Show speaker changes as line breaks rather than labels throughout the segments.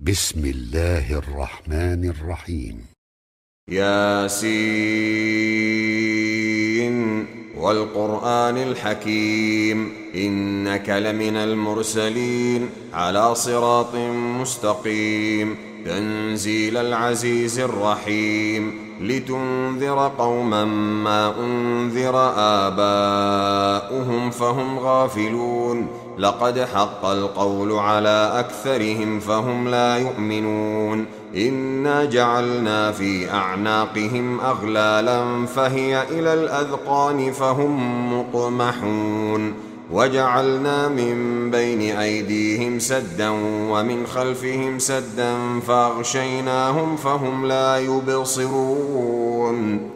بسم الله الرحمن الرحيم.
ياسين والقرآن الحكيم إنك لمن المرسلين على صراط مستقيم تنزيل العزيز الرحيم لتنذر قوما ما أنذر آباؤهم فهم غافلون لقد حق القول على أكثرهم فهم لا يؤمنون إنا جعلنا في أعناقهم أغلالا فهي إلى الأذقان فهم مقمحون وجعلنا من بين أيديهم سدا ومن خلفهم سدا فأغشيناهم فهم لا يبصرون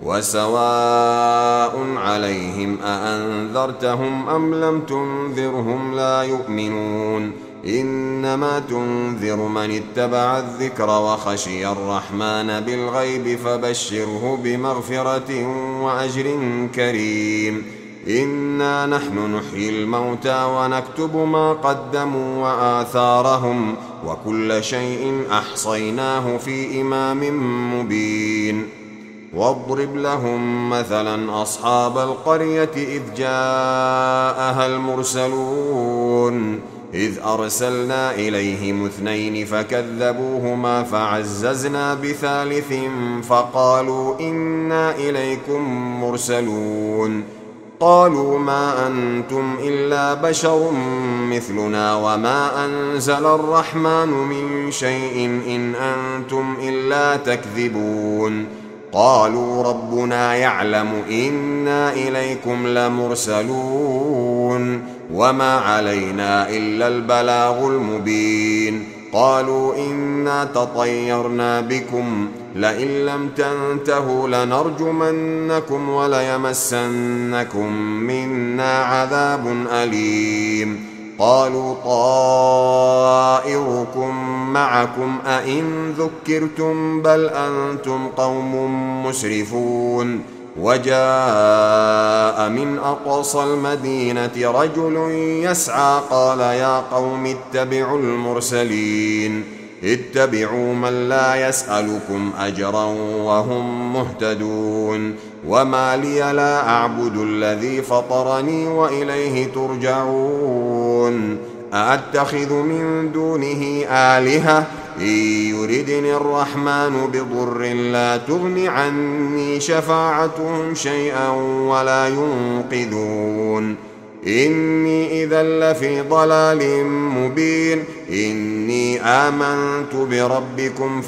وسواء عليهم أأنذرتهم أم لم تنذرهم لا يؤمنون إنما تنذر من اتبع الذكر وخشي الرحمن بالغيب فبشره بمغفرة وأجر كريم إنا نحن نحيي الموتى ونكتب ما قدموا وآثارهم وكل شيء أحصيناه في إمام مبين واضرب لهم مثلا أصحاب القرية إذ جاءها المرسلون إذ أرسلنا إليهم 2 فكذبوهما فعززنا بثالث فقالوا إنا إليكم مرسلون قالوا ما أنتم إلا بشر مثلنا وما أنزل الرحمن من شيء إن أنتم إلا تكذبون قالوا ربنا يعلم إنا إليكم لمرسلون وما علينا إلا البلاغ المبين قالوا إنا تطيرنا بكم لئن لم تنتهوا لنرجمنكم وليمسنكم منا عذاب أليم قالوا طائركم معكم أئن ذكرتم بل أنتم قوم مسرفون وجاء من أقصى المدينة رجل يسعى قال يا قوم اتبعوا المرسلين اتبعوا من لا يسألكم أجرا وهم مهتدون وما لي لا أعبد الذي فطرني وإليه ترجعون أأتخذ من دونه آلهة إن يردني الرحمن بضر لا تغن عني شفاعتهم شيئا ولا ينقذون إني إذا لفي ضلال مبين إني آمنت بربكم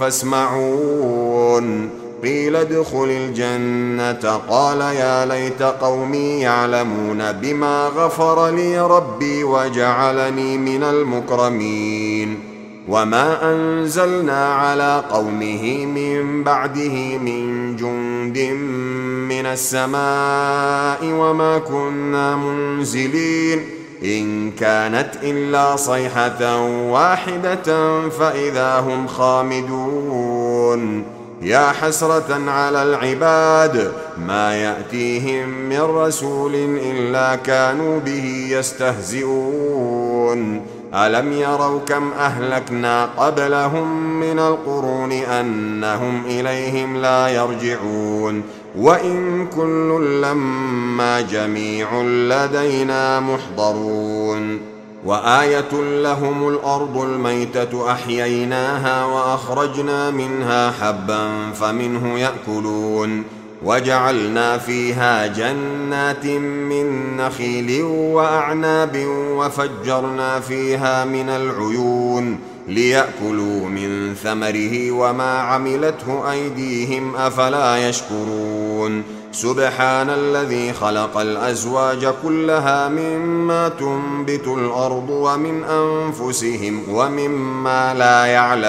فاسمعون قيل ادخل الجنة قال يا ليت قومي يعلمون بما غفر لي ربي وجعلني من المكرمين وما أنزلنا على قومه من بعده من جند من السماء وما كنا منزلين إن كانت إلا صيحة واحدة فإذا هم خامدون يا حسرة على العباد ما يأتيهم من رسول إلا كانوا به يستهزئون ألم يروا كم أهلكنا قبلهم من القرون أنهم إليهم لا يرجعون وإن كل لما جميع لدينا محضرون وآية لهم الأرض الميتة أحييناها وأخرجنا منها حبا فمنه يأكلون وجعلنا فيها جنات من نخيل وأعناب وفجرنا فيها من العيون ليأكلوا من ثمره وما عملته أيديهم أفلا يشكرون سبحان الذي خلق الأزواج كلها مما تنبت الأرض ومن أنفسهم ومما لا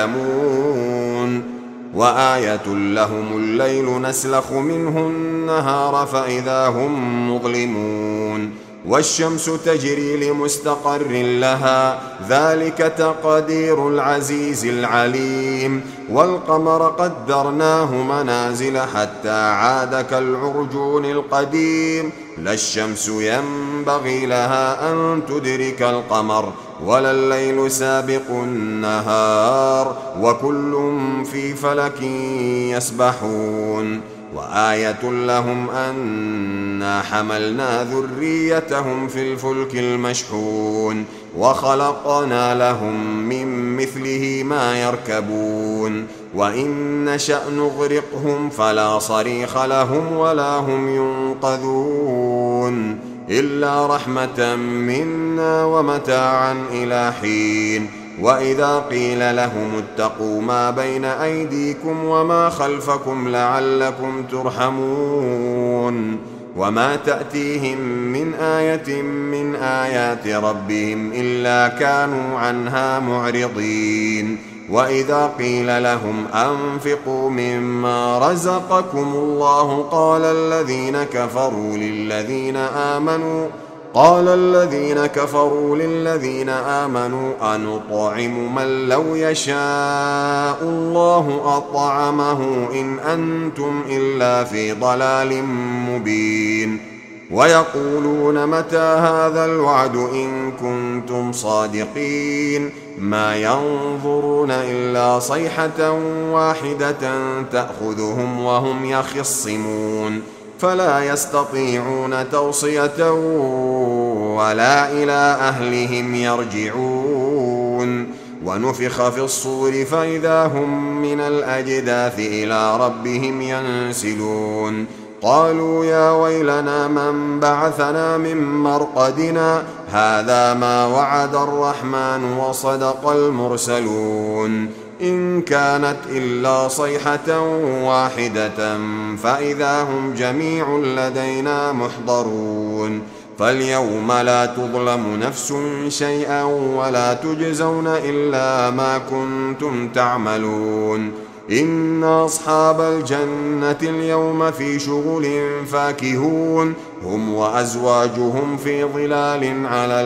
يعلمون وآية لهم الليل نسلخ منه النهار فإذا هم مظلمون والشمس تجري لمستقر لها ذلك تقدير العزيز العليم والقمر قدرناه منازل حتى عاد كالعرجون القديم لا الشمس ينبغي لها أن تدرك القمر ولا الليل سابق النهار وكل في فلك يسبحون وآية لهم أنا حملنا ذريتهم في الفلك المشحون وخلقنا لهم من مثله ما يركبون وإن نشأ نغرقهم فلا صريخ لهم ولا هم ينقذون إلا رحمة منا ومتاعا إلى حين وإذا قيل لهم اتقوا ما بين أيديكم وما خلفكم لعلكم ترحمون وما تأتيهم من آية من آيات ربهم إلا كانوا عنها معرضين وإذا قيل لهم أنفقوا مما رزقكم الله قال الذين كفروا للذين آمنوا أنطعم من لو يشاء الله أطعمه إن أنتم إلا في ضلال مبين ويقولون متى هذا الوعد إن كنتم صادقين ما ينظرون إلا صيحة واحدة تأخذهم وهم يخصمون فلا يستطيعون توصية ولا إلى أهلهم يرجعون ونفخ في الصور فإذا هم من الأجداث إلى ربهم ينسلون قالوا يا ويلنا من بعثنا من مرقدنا هذا ما وعد الرحمن وصدق المرسلون إن كانت إلا صيحة واحدة فإذا هم جميع لدينا محضرون فاليوم لا تظلم نفس شيئا ولا تجزون إلا ما كنتم تعملون إن أصحاب الجنة اليوم في شغل فاكهون هم وأزواجهم في ظلال على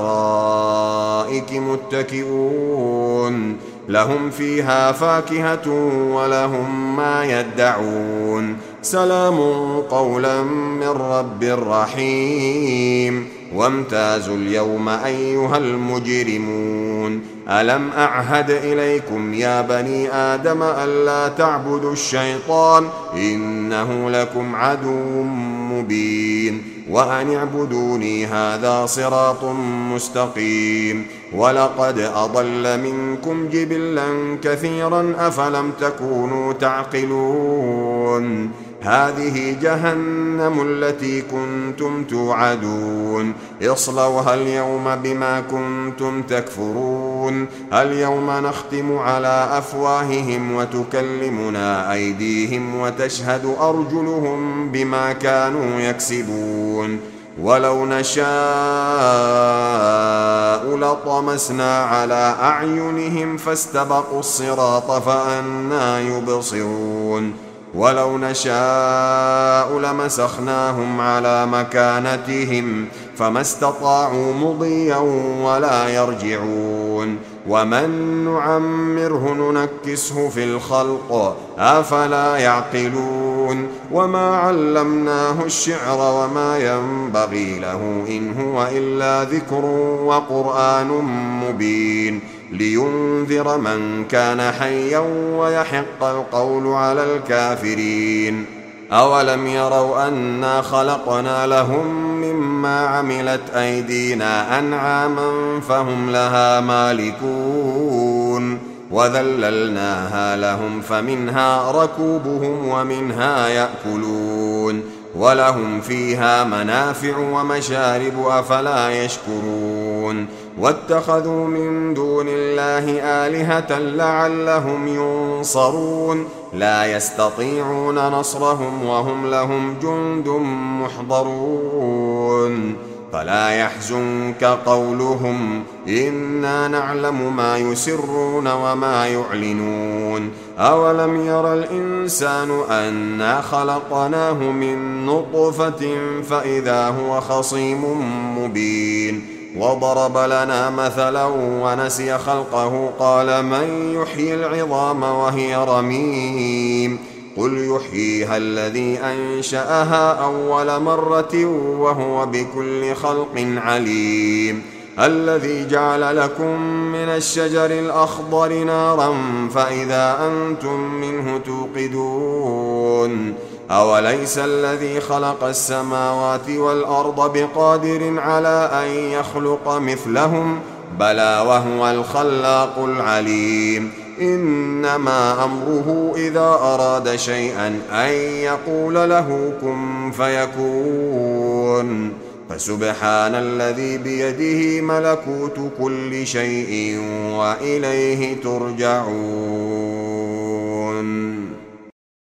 الأرائك متكئون لهم فيها فاكهة ولهم ما يدعون سلام قولا من رب رحيم وامتازوا اليوم أيها المجرمون ألم أعهد إليكم يا بني آدم ألا تعبدوا الشيطان إنه لكم عدو مبين وأن اعبدوني هذا صراط مستقيم ولقد أضل منكم جبلا كثيرا أفلم تكونوا تعقلون هذه جهنم التي كنتم توعدون اصلوها اليوم بما كنتم تكفرون اليوم نختم على أفواههم وتكلمنا أيديهم وتشهد أرجلهم بما كانوا يكسبون ولو نشاء لطمسنا على أعينهم فاستبقوا الصراط فأنى يبصرون ولو نشاء لمسخناهم على مكانتهم فما استطاعوا مضيا ولا يرجعون ومن نعمره ننكسه في الخلق أفلا يعقلون وما علمناه الشعر وما ينبغي له إن هو إلا ذكر وقرآن مبين لينذر من كان حيا ويحق القول على الكافرين أولم يروا أنا خلقنا لهم مما عملت أيدينا أنعاما فهم لها مالكون وذللناها لهم فمنها ركوبهم ومنها يأكلون ولهم فيها منافع ومشارب أفلا يشكرون واتخذوا من دون الله آلهة لعلهم ينصرون لا يستطيعون نصرهم وهم لهم جند محضرون فلا يحزنك قولهم إنا نعلم ما يسرون وما يعلنون أولم ير الإنسان أنا خلقناه من نطفة فإذا هو خصيم مبين وضرب لنا مثلا ونسي خلقه قال من يحيي العظام وهي رميم قل يحييها الذي أنشأها أول مرة وهو بكل خلق عليم الذي جعل لكم من الشجر الأخضر نارا فإذا أنتم منه توقدون أوليس الذي خلق السماوات والأرض بقادر على أن يخلق مثلهم بلى وهو الخلاق العليم إنما أمره إذا أراد شيئا أن يقول له كن فيكون فسبحان الذي بيده ملكوت كل شيء وإليه ترجعون